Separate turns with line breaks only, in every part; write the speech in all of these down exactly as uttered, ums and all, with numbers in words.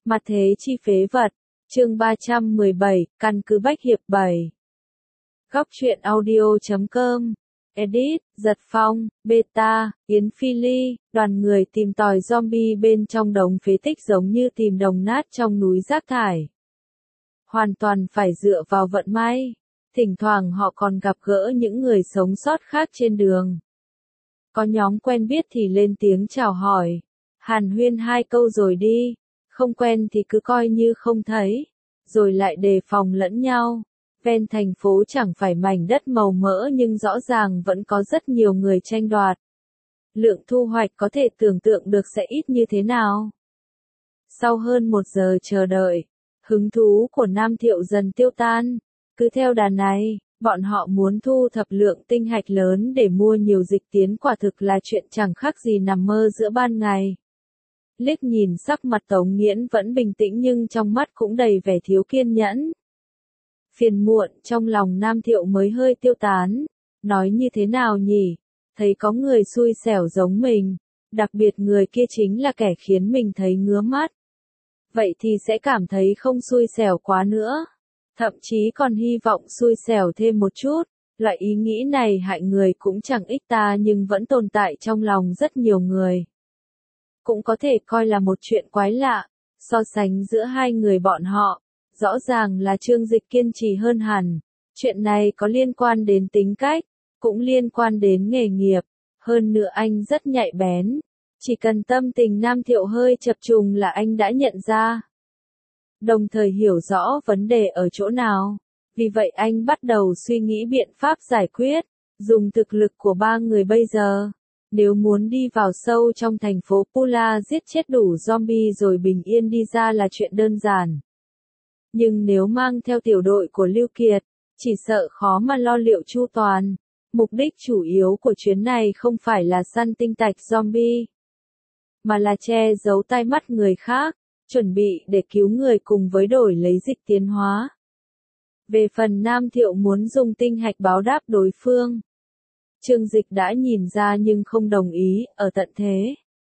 Mặt thế chi phế vật, chương ba trăm mười bảy, căn cứ Bách Hiệp bảy. Góc truyện audio chấm com, edit, Giật Phong, Beta, Yến Phi Ly, đoàn người tìm tòi zombie bên trong đống phế tích giống như tìm đồng nát trong núi rác thải. Hoàn toàn phải dựa vào vận may, thỉnh thoảng họ còn gặp gỡ những người sống sót khác trên đường. Có nhóm quen biết thì lên tiếng chào hỏi, hàn huyên hai câu rồi đi, không quen thì cứ coi như không thấy, rồi lại đề phòng lẫn nhau. Ven thành phố chẳng phải mảnh đất màu mỡ nhưng rõ ràng vẫn có rất nhiều người tranh đoạt. Lượng thu hoạch có thể tưởng tượng được sẽ ít như thế nào. Sau hơn một giờ chờ đợi, hứng thú của Nam Thiệu dần tiêu tan. Cứ theo đà này, bọn họ muốn thu thập lượng tinh hạch lớn để mua nhiều dịch tiến quả thực là chuyện chẳng khác gì nằm mơ giữa ban ngày. Liếc nhìn sắc mặt Tống Nghiễn vẫn bình tĩnh nhưng trong mắt cũng đầy vẻ thiếu kiên nhẫn. Phiền muộn trong lòng Nam Thiệu mới hơi tiêu tán. Nói như thế nào nhỉ? Thấy có người xui xẻo giống mình. Đặc biệt người kia chính là kẻ khiến mình thấy ngứa mắt. Vậy thì sẽ cảm thấy không xui xẻo quá nữa. Thậm chí còn hy vọng xui xẻo thêm một chút. Loại ý nghĩ này hại người cũng chẳng ích ta nhưng vẫn tồn tại trong lòng rất nhiều người. Cũng có thể coi là một chuyện quái lạ. So sánh giữa hai người bọn họ. Rõ ràng là Trương Dịch kiên trì hơn hẳn. Chuyện này có liên quan đến tính cách, cũng liên quan đến nghề nghiệp. Hơn nữa anh rất nhạy bén. Chỉ cần tâm tình Nam Thiệu hơi chập trùng là anh đã nhận ra. Đồng thời hiểu rõ vấn đề ở chỗ nào. Vì vậy anh bắt đầu suy nghĩ biện pháp giải quyết. Dùng thực lực của ba người bây giờ. Nếu muốn đi vào sâu trong thành phố Pula giết chết đủ zombie rồi bình yên đi ra là chuyện đơn giản. Nhưng nếu mang theo tiểu đội của Lưu Kiệt, chỉ sợ khó mà lo liệu chu toàn. Mục đích chủ yếu của chuyến này không phải là săn tinh tạch zombie, mà là che giấu tai mắt người khác, chuẩn bị để cứu người cùng với đổi lấy dịch tiến hóa. Về phần Nam Thiệu muốn dùng tinh hạch báo đáp đối phương. Trương Dịch đã nhìn ra nhưng không đồng ý, ở tận thế.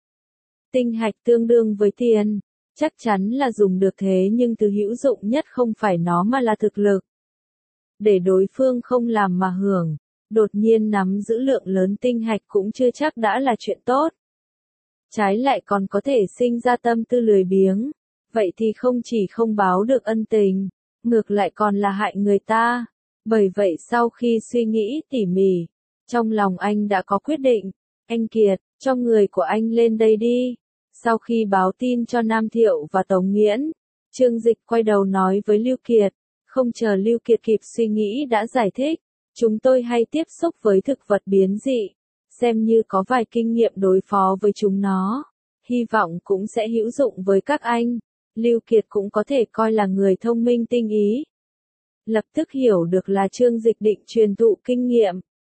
Tinh hạch tương đương với tiền. Chắc chắn là dùng được thế nhưng thứ hữu dụng nhất không phải nó mà là thực lực. Để đối phương không làm mà hưởng, đột nhiên nắm giữ lượng lớn tinh hạch cũng chưa chắc đã là chuyện tốt. Trái lại còn có thể sinh ra tâm tư lười biếng, vậy thì không chỉ không báo được ân tình, ngược lại còn là hại người ta. Bởi vậy sau khi suy nghĩ tỉ mỉ, trong lòng anh đã có quyết định, anh Kiệt, cho người của anh lên đây đi. Sau khi báo tin cho Nam Thiệu và Tống Nghiễn, Trương Dịch quay đầu nói với Lưu Kiệt, không chờ Lưu Kiệt kịp suy nghĩ đã giải thích, chúng tôi hay tiếp xúc với thực vật biến dị, xem như có vài kinh nghiệm đối phó với chúng nó, hy vọng cũng sẽ hữu dụng với các anh. Lưu Kiệt cũng có thể coi là người thông minh tinh ý. Lập tức hiểu được là Trương Dịch định truyền thụ kinh nghiệm.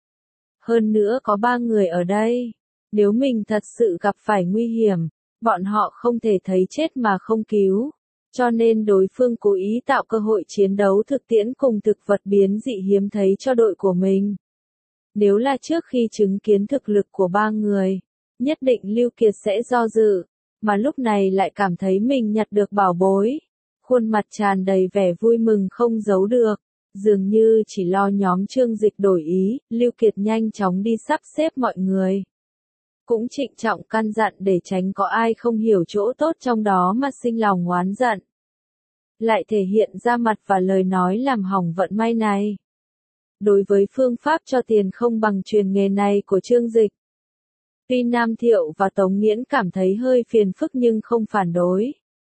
Hơn nữa có ba người ở đây, nếu mình thật sự gặp phải nguy hiểm, bọn họ không thể thấy chết mà không cứu, cho nên đối phương cố ý tạo cơ hội chiến đấu thực tiễn cùng thực vật biến dị hiếm thấy cho đội của mình. Nếu là trước khi chứng kiến thực lực của ba người, nhất định Lưu Kiệt sẽ do dự, mà lúc này lại cảm thấy mình nhặt được bảo bối. Khuôn mặt tràn đầy vẻ vui mừng không giấu được, dường như chỉ lo nhóm Trương Dịch đổi ý, Lưu Kiệt nhanh chóng đi sắp xếp mọi người. Cũng trịnh trọng căn dặn để tránh có ai không hiểu chỗ tốt trong đó mà sinh lòng oán giận. Lại thể hiện ra mặt và lời nói làm hỏng vận may này. Đối với phương pháp cho tiền không bằng truyền nghề này của Trương Dịch, tuy Nam Thiệu và Tống Nghiễn cảm thấy hơi phiền phức nhưng không phản đối.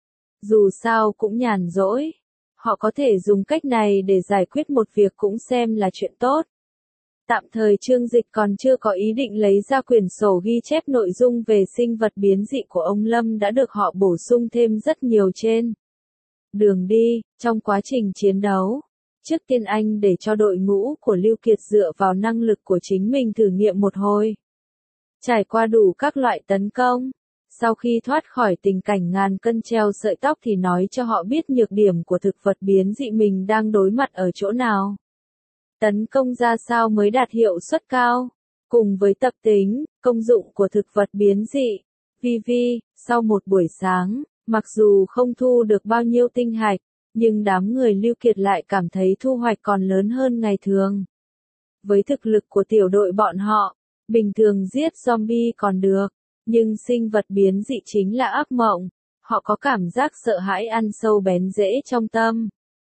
Dù sao cũng nhàn rỗi, họ có thể dùng cách này để giải quyết một việc cũng xem là chuyện tốt. Tạm thời Trương Dịch còn chưa có ý định lấy ra quyển sổ ghi chép nội dung về sinh vật biến dị của ông Lâm đã được họ bổ sung thêm rất nhiều trên đường đi, trong quá trình chiến đấu. Trước tiên anh để cho đội ngũ của Lưu Kiệt dựa vào năng lực của chính mình thử nghiệm một hồi. Trải qua đủ các loại tấn công, sau khi thoát khỏi tình cảnh ngàn cân treo sợi tóc thì nói cho họ biết nhược điểm của thực vật biến dị mình đang đối mặt ở chỗ nào. Tấn công ra sao mới đạt hiệu suất cao, cùng với tập tính, công dụng của thực vật biến dị. Vi Vi, sau một buổi sáng, Mặc dù không thu được bao nhiêu tinh hạch, nhưng đám người Lưu Kiệt lại cảm thấy thu hoạch còn lớn hơn ngày thường. Với thực lực của tiểu đội bọn họ, bình thường giết zombie còn được, nhưng sinh vật biến dị chính là ác mộng. Họ có cảm giác sợ hãi ăn sâu bén rễ trong tâm.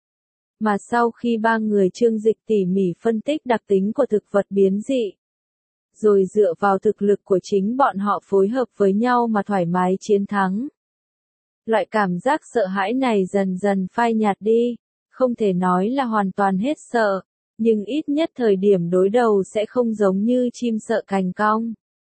Mà sau khi ba người Trương Dịch tỉ mỉ phân tích đặc tính của thực vật biến dị, rồi dựa vào thực lực của chính bọn họ phối hợp với nhau mà thoải mái chiến thắng. Loại cảm giác sợ hãi này dần dần phai nhạt đi, không thể nói là hoàn toàn hết sợ, nhưng ít nhất thời điểm đối đầu sẽ không giống như chim sợ cành cong.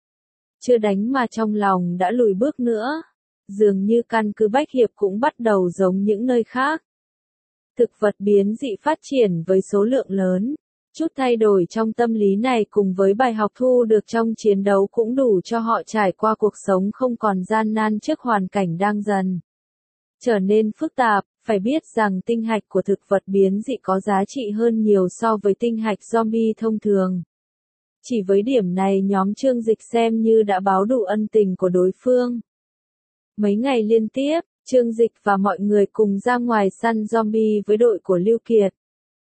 Chưa đánh mà trong lòng đã lùi bước nữa, dường như căn cứ Bách Hiệp cũng bắt đầu giống những nơi khác. Thực vật biến dị phát triển với số lượng lớn, chút thay đổi trong tâm lý này cùng với bài học thu được trong chiến đấu cũng đủ cho họ trải qua cuộc sống không còn gian nan trước hoàn cảnh đang dần trở nên phức tạp. Phải biết rằng tinh hạch của thực vật biến dị có giá trị hơn nhiều so với tinh hạch zombie thông thường. Chỉ với điểm này nhóm Trương Dịch xem như đã báo đủ ân tình của đối phương. Mấy ngày liên tiếp, Trương Dịch và mọi người cùng ra ngoài săn zombie với đội của Lưu Kiệt.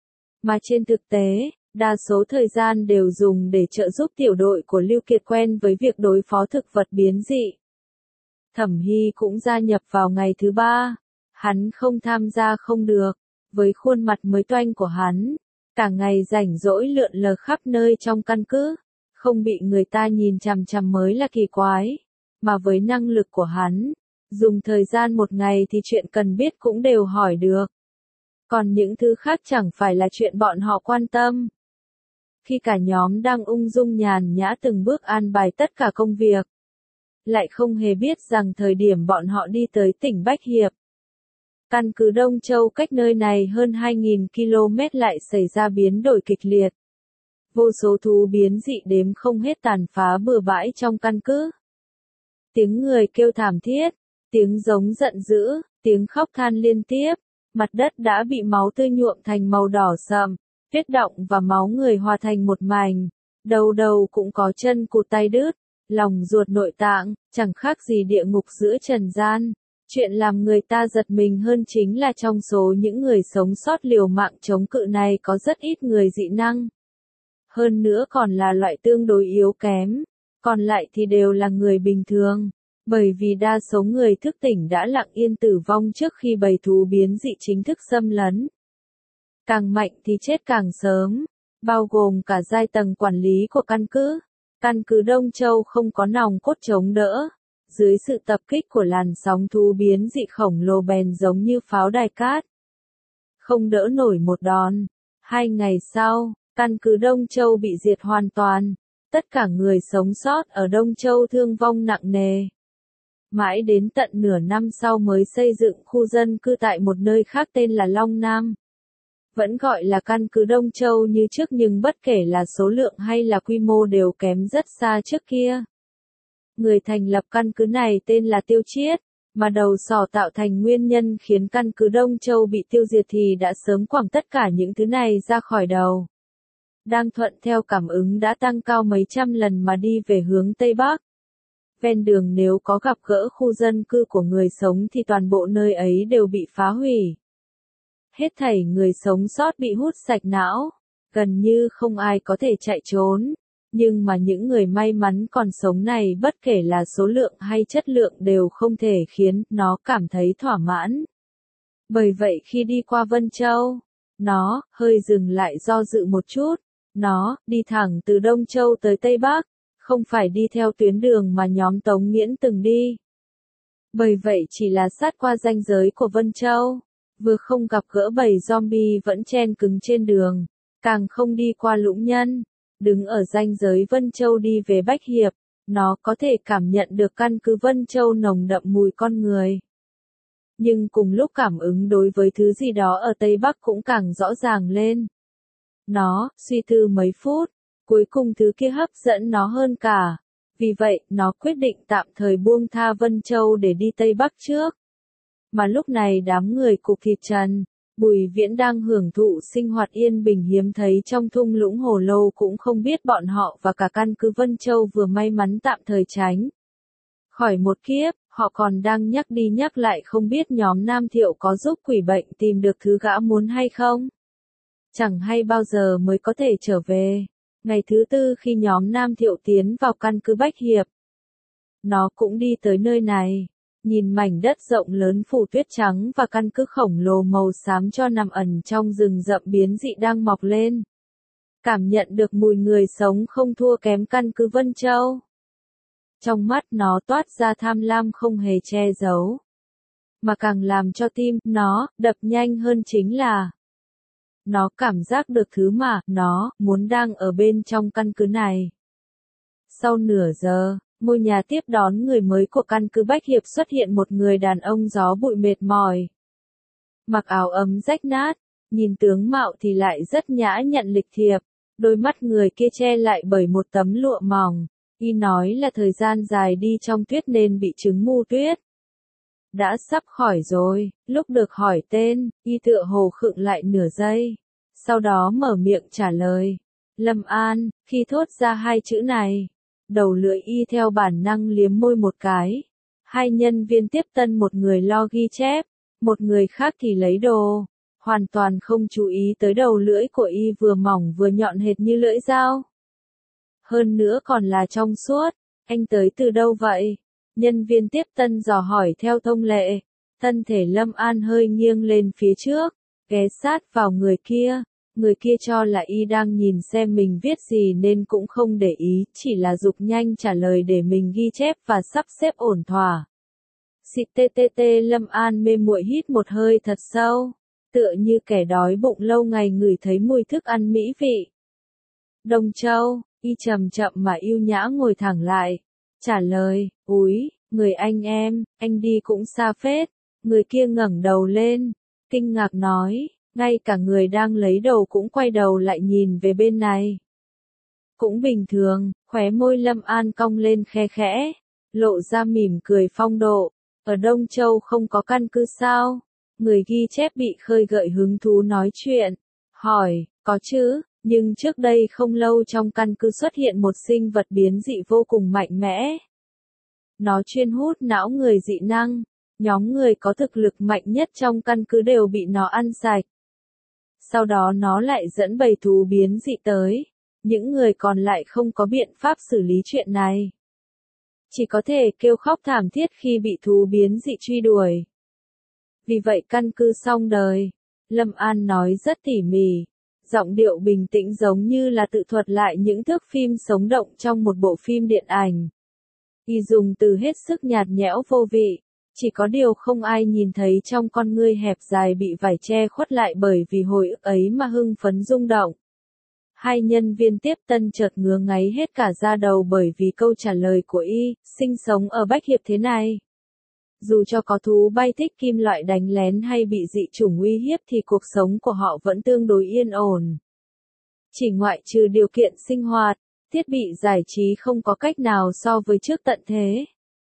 Mà trên thực tế, đa số thời gian đều dùng để trợ giúp tiểu đội của Lưu Kiệt quen với việc đối phó thực vật biến dị. Thẩm Hy cũng gia nhập vào ngày thứ ba. Hắn không tham gia không được, với khuôn mặt mới toanh của hắn, cả ngày rảnh rỗi lượn lờ khắp nơi trong căn cứ, không bị người ta nhìn chằm chằm mới là kỳ quái, mà với năng lực của hắn, dùng thời gian một ngày thì chuyện cần biết cũng đều hỏi được. Còn những thứ khác chẳng phải là chuyện bọn họ quan tâm. Khi cả nhóm đang ung dung nhàn nhã từng bước an bài tất cả công việc, lại không hề biết rằng thời điểm bọn họ đi tới tỉnh Bách Hiệp, căn cứ Đông Châu cách nơi này hơn hai nghìn ki lô mét lại xảy ra biến đổi kịch liệt. Vô số thú biến dị đếm không hết tàn phá bừa bãi trong căn cứ. Tiếng người kêu thảm thiết, tiếng giống giận dữ, tiếng khóc than liên tiếp, mặt đất đã bị máu tươi nhuộm thành màu đỏ sậm, huyết động và máu người hòa thành một mảnh, đầu đầu cũng có chân cụt tay đứt, lòng ruột nội tạng, chẳng khác gì địa ngục giữa trần gian. Chuyện làm người ta giật mình hơn chính là trong số những người sống sót liều mạng chống cự này có rất ít người dị năng. Hơn nữa còn là loại tương đối yếu kém, còn lại thì đều là người bình thường, bởi vì đa số người thức tỉnh đã lặng yên tử vong trước khi bầy thú biến dị chính thức xâm lấn. Càng mạnh thì chết càng sớm, bao gồm cả giai tầng quản lý của căn cứ. Căn cứ Đông Châu không có nòng cốt chống đỡ. Dưới sự tập kích của làn sóng thú biến dị khổng lồ bèn giống như pháo đài cát. Không đỡ nổi một đòn. Hai ngày sau, căn cứ Đông Châu bị diệt hoàn toàn. Tất cả người sống sót ở Đông Châu thương vong nặng nề. Mãi đến tận nửa năm sau mới xây dựng khu dân cư tại một nơi khác tên là Long Nam. Vẫn gọi là căn cứ Đông Châu như trước nhưng bất kể là số lượng hay là quy mô đều kém rất xa trước kia. Người thành lập căn cứ này tên là Tiêu Chiết, mà đầu sỏ tạo thành nguyên nhân khiến căn cứ Đông Châu bị tiêu diệt thì đã sớm quẳng tất cả những thứ này ra khỏi đầu. Đang thuận theo cảm ứng đã tăng cao mấy trăm lần mà đi về hướng Tây Bắc. Ven đường nếu có gặp gỡ khu dân cư của người sống thì toàn bộ nơi ấy đều bị phá hủy. Hết thảy người sống sót bị hút sạch não, gần như không ai có thể chạy trốn. Nhưng mà những người may mắn còn sống này bất kể là số lượng hay chất lượng đều không thể khiến nó cảm thấy thỏa mãn. Bởi vậy khi đi qua Vân Châu, nó hơi dừng lại do dự một chút. Nó đi thẳng từ Đông Châu tới Tây Bắc, không phải đi theo tuyến đường mà nhóm Tống Nghiễn từng đi. Bởi vậy chỉ là sát qua ranh giới của Vân Châu, vừa không gặp gỡ bầy zombie vẫn chen cứng trên đường, càng không đi qua Lũng Nhân. Đứng ở ranh giới Vân Châu đi về Bách Hiệp, nó có thể cảm nhận được căn cứ Vân Châu nồng đậm mùi con người. Nhưng cùng lúc cảm ứng đối với thứ gì đó ở Tây Bắc cũng càng rõ ràng lên. Nó suy tư mấy phút, cuối cùng thứ kia hấp dẫn nó hơn cả. Vì vậy, nó quyết định tạm thời buông tha Vân Châu để đi Tây Bắc trước. Mà lúc này đám người cục thịt Trần, Bùi Viễn đang hưởng thụ sinh hoạt yên bình hiếm thấy trong thung lũng Hồ Lô cũng không biết bọn họ và cả căn cứ Vân Châu vừa may mắn tạm thời tránh khỏi một kiếp, Họ còn đang nhắc đi nhắc lại không biết nhóm Nam Thiệu có giúp quỷ bệnh tìm được thứ gã muốn hay không. Chẳng hay bao giờ mới có thể trở về. Ngày thứ tư khi nhóm Nam Thiệu tiến vào căn cứ Bách Hiệp. Nó cũng đi tới nơi này. Nhìn mảnh đất rộng lớn phủ tuyết trắng và căn cứ khổng lồ màu xám cho nằm ẩn trong rừng rậm biến dị đang mọc lên. Cảm nhận được mùi người sống không thua kém căn cứ Vân Châu. Trong mắt nó toát ra tham lam không hề che giấu. Mà càng làm cho tim nó đập nhanh hơn chính là nó cảm giác được thứ mà nó muốn đang ở bên trong căn cứ này. Sau nửa giờ, ngôi nhà tiếp đón người mới của căn cứ Bách Hiệp xuất hiện một người đàn ông gió bụi mệt mỏi. Mặc áo ấm rách nát, nhìn tướng mạo thì lại rất nhã nhặn lịch thiệp, đôi mắt người kia che lại bởi một tấm lụa mỏng. Y nói là thời gian dài đi trong tuyết nên bị chứng mù tuyết. Đã sắp khỏi rồi, lúc được hỏi tên, y tựa hồ khựng lại nửa giây. Sau đó mở miệng trả lời. Lâm An, khi thốt ra hai chữ này. Đầu lưỡi y theo bản năng liếm môi một cái. Hai nhân viên tiếp tân một người lo ghi chép, một người khác thì lấy đồ. Hoàn toàn không chú ý tới đầu lưỡi của y vừa mỏng vừa nhọn hệt như lưỡi dao. Hơn nữa còn là trong suốt. Anh tới từ đâu vậy? Nhân viên tiếp tân dò hỏi theo thông lệ. Thân thể Lâm An hơi nghiêng lên phía trước, ghé sát vào người kia. Người kia cho là y đang nhìn xem mình viết gì nên cũng không để ý, chỉ là giục nhanh trả lời để mình ghi chép và sắp xếp ổn thỏa. Xịt tê tê tê Lâm An mê muội hít một hơi thật sâu, tựa như kẻ đói bụng lâu ngày ngửi thấy mùi thức ăn mỹ vị. Đông Châu, y chậm chậm mà yêu nhã ngồi thẳng lại, trả lời, úi, người anh em, anh đi cũng xa phết. Người kia ngẩng đầu lên, kinh ngạc nói. Ngay cả người đang lấy đầu cũng quay đầu lại nhìn về bên này. Cũng bình thường, khóe môi Lâm An cong lên khe khẽ, lộ ra mỉm cười phong độ. Ở Đông Châu không có căn cứ sao? Người ghi chép bị khơi gợi hứng thú nói chuyện. Hỏi, có chứ, nhưng trước đây không lâu trong căn cứ xuất hiện một sinh vật biến dị vô cùng mạnh mẽ. Nó chuyên hút não người dị năng. Nhóm người có thực lực mạnh nhất trong căn cứ đều bị nó ăn sạch. Sau đó nó lại dẫn bầy thú biến dị tới. Những người còn lại không có biện pháp xử lý chuyện này. Chỉ có thể kêu khóc thảm thiết khi bị thú biến dị truy đuổi. Vì vậy căn cứ xong đời. Lâm An nói rất tỉ mỉ. Giọng điệu bình tĩnh giống như là tự thuật lại những thước phim sống động trong một bộ phim điện ảnh. Y dùng từ hết sức nhạt nhẽo vô vị. Chỉ có điều không ai nhìn thấy trong con ngươi hẹp dài bị vải che khuất lại bởi vì hồi ức ấy mà hưng phấn rung động. Hai nhân viên tiếp tân chợt ngứa ngáy hết cả da đầu bởi vì câu trả lời của y, sinh sống ở Bách Hiệp thế này. Dù cho có thú bay thích kim loại đánh lén hay bị dị chủng uy hiếp thì cuộc sống của họ vẫn tương đối yên ổn. Chỉ ngoại trừ điều kiện sinh hoạt, thiết bị giải trí không có cách nào so với trước tận thế.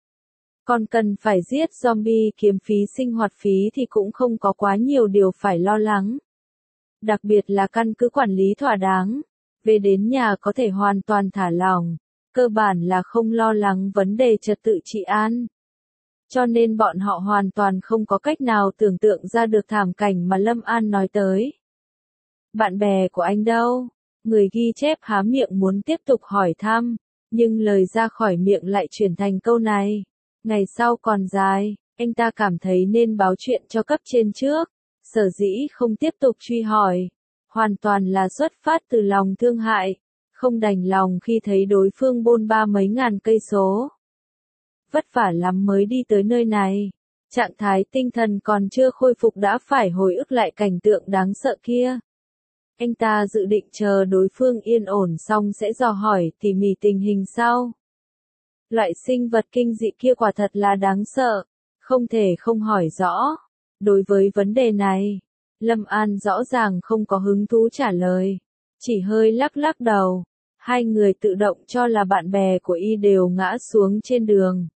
Còn cần phải giết zombie kiếm phí sinh hoạt phí thì cũng không có quá nhiều điều phải lo lắng. Đặc biệt là căn cứ quản lý thỏa đáng. Về đến nhà có thể hoàn toàn thả lỏng. Cơ bản là không lo lắng vấn đề trật tự trị an. Cho nên bọn họ hoàn toàn không có cách nào tưởng tượng ra được thảm cảnh mà Lâm An nói tới. Bạn bè của anh đâu? Người ghi chép há miệng muốn tiếp tục hỏi thăm. Nhưng lời ra khỏi miệng lại chuyển thành câu này. Ngày sau còn dài, anh ta cảm thấy nên báo chuyện cho cấp trên trước. Sở dĩ không tiếp tục truy hỏi. Hoàn toàn là xuất phát từ lòng thương hại. Không đành lòng khi thấy đối phương bôn ba mấy ngàn cây số. Vất vả lắm mới đi tới nơi này. Trạng thái tinh thần còn chưa khôi phục đã phải hồi ức lại cảnh tượng đáng sợ kia. Anh ta dự định chờ đối phương yên ổn xong sẽ dò hỏi tỉ mỉ tình hình sau. Loại sinh vật kinh dị kia quả thật là đáng sợ, không thể không hỏi rõ. Đối với vấn đề này, Lâm An rõ ràng không có hứng thú trả lời, chỉ hơi lắc lắc đầu. Hai người tự động cho là bạn bè của y đều ngã xuống trên đường.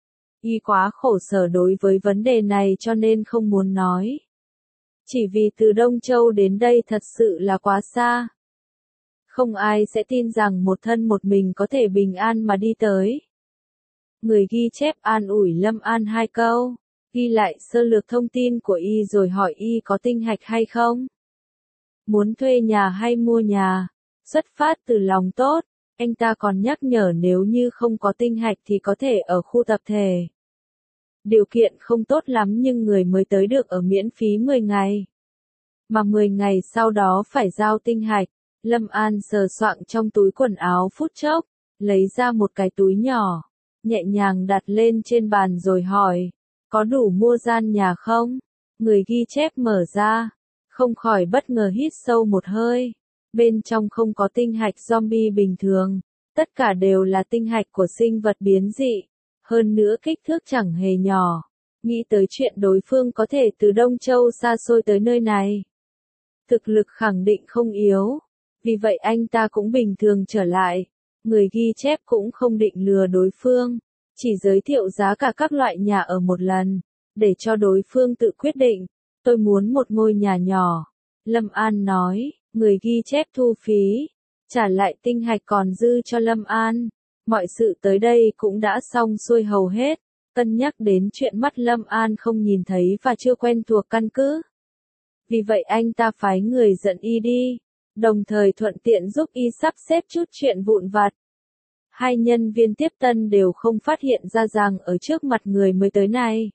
Y quá khổ sở đối với vấn đề này cho nên không muốn nói. Chỉ vì từ Đông Châu đến đây thật sự là quá xa. Không ai sẽ tin rằng một thân một mình có thể bình an mà đi tới. Người ghi chép an ủi Lâm An hai câu, ghi lại sơ lược thông tin của y rồi hỏi y có tinh hạch hay không. Muốn thuê nhà hay mua nhà, xuất phát từ lòng tốt, anh ta còn nhắc nhở nếu như không có tinh hạch thì có thể ở khu tập thể. Điều kiện không tốt lắm nhưng người mới tới được ở miễn phí mười ngày. Mà mười ngày sau đó phải giao tinh hạch. Lâm An sờ soạng trong túi quần áo phút chốc, lấy ra một cái túi nhỏ, nhẹ nhàng đặt lên trên bàn rồi hỏi, có đủ mua gian nhà không? Người ghi chép mở ra, không khỏi bất ngờ hít sâu một hơi. Bên trong không có tinh hạch zombie bình thường, tất cả đều là tinh hạch của sinh vật biến dị, hơn nữa kích thước chẳng hề nhỏ. Nghĩ tới chuyện đối phương có thể từ Đông Châu xa xôi tới nơi này. Thực lực khẳng định không yếu, vì vậy anh ta cũng bình thường trở lại. Người ghi chép cũng không định lừa đối phương, chỉ giới thiệu giá cả các loại nhà ở một lần, để cho đối phương tự quyết định. Tôi muốn một ngôi nhà nhỏ. Lâm An nói, người ghi chép thu phí, trả lại tinh hạch còn dư cho Lâm An. Mọi sự tới đây cũng đã xong xuôi hầu hết, cân nhắc đến chuyện mắt Lâm An không nhìn thấy và chưa quen thuộc căn cứ. Vì vậy anh ta phái người dẫn y đi, đồng thời thuận tiện giúp y sắp xếp chút chuyện vụn vặt. Hai nhân viên tiếp tân đều không phát hiện ra rằng ở trước mặt người mới tới này.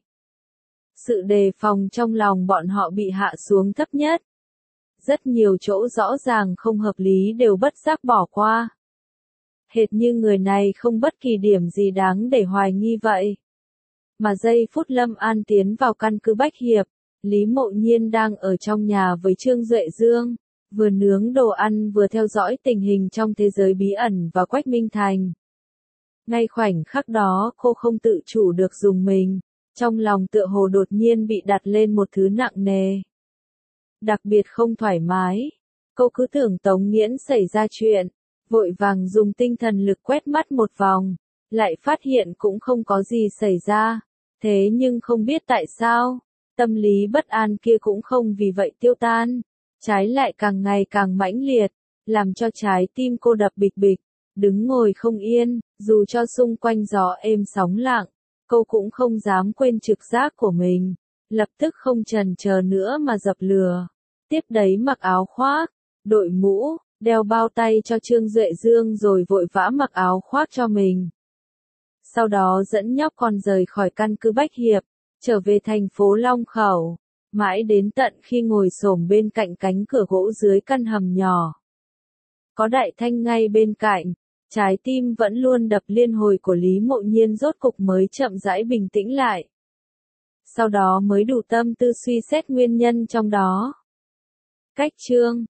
Sự đề phòng trong lòng bọn họ bị hạ xuống thấp nhất. Rất nhiều chỗ rõ ràng không hợp lý đều bất giác bỏ qua. Hệt như người này không bất kỳ điểm gì đáng để hoài nghi vậy. Mà giây phút Lâm An tiến vào căn cứ Bách Hiệp, Lý Mộ Nhiên đang ở trong nhà với Trương Duệ Dương, vừa nướng đồ ăn vừa theo dõi tình hình trong thế giới bí ẩn và Quách Minh Thành. Ngay khoảnh khắc đó cô không tự chủ được rùng mình, trong lòng tựa hồ đột nhiên bị đặt lên một thứ nặng nề. Đặc biệt không thoải mái, cô cứ tưởng Tống Nghiễn xảy ra chuyện, vội vàng dùng tinh thần lực quét mắt một vòng, lại phát hiện cũng không có gì xảy ra, thế nhưng không biết tại sao, tâm lý bất an kia cũng không vì vậy tiêu tan, trái lại càng ngày càng mãnh liệt, làm cho trái tim cô đập bịch bịch, đứng ngồi không yên, dù cho xung quanh gió êm sóng lặng, cô cũng không dám quên trực giác của mình, lập tức không chần chờ nữa mà dập lửa, tiếp đấy mặc áo khoác, đội mũ, đeo bao tay cho Trương Duệ Dương rồi vội vã mặc áo khoác cho mình. Sau đó dẫn nhóc con rời khỏi căn cứ Bách Hiệp, trở về thành phố Long Khẩu, mãi đến tận khi ngồi xổm bên cạnh cánh cửa gỗ dưới căn hầm nhỏ. Có Đại Thanh ngay bên cạnh, trái tim vẫn luôn đập liên hồi của Lý Mộ Nhiên rốt cục mới chậm rãi bình tĩnh lại. Sau đó mới đủ tâm tư suy xét nguyên nhân trong đó. Cách chương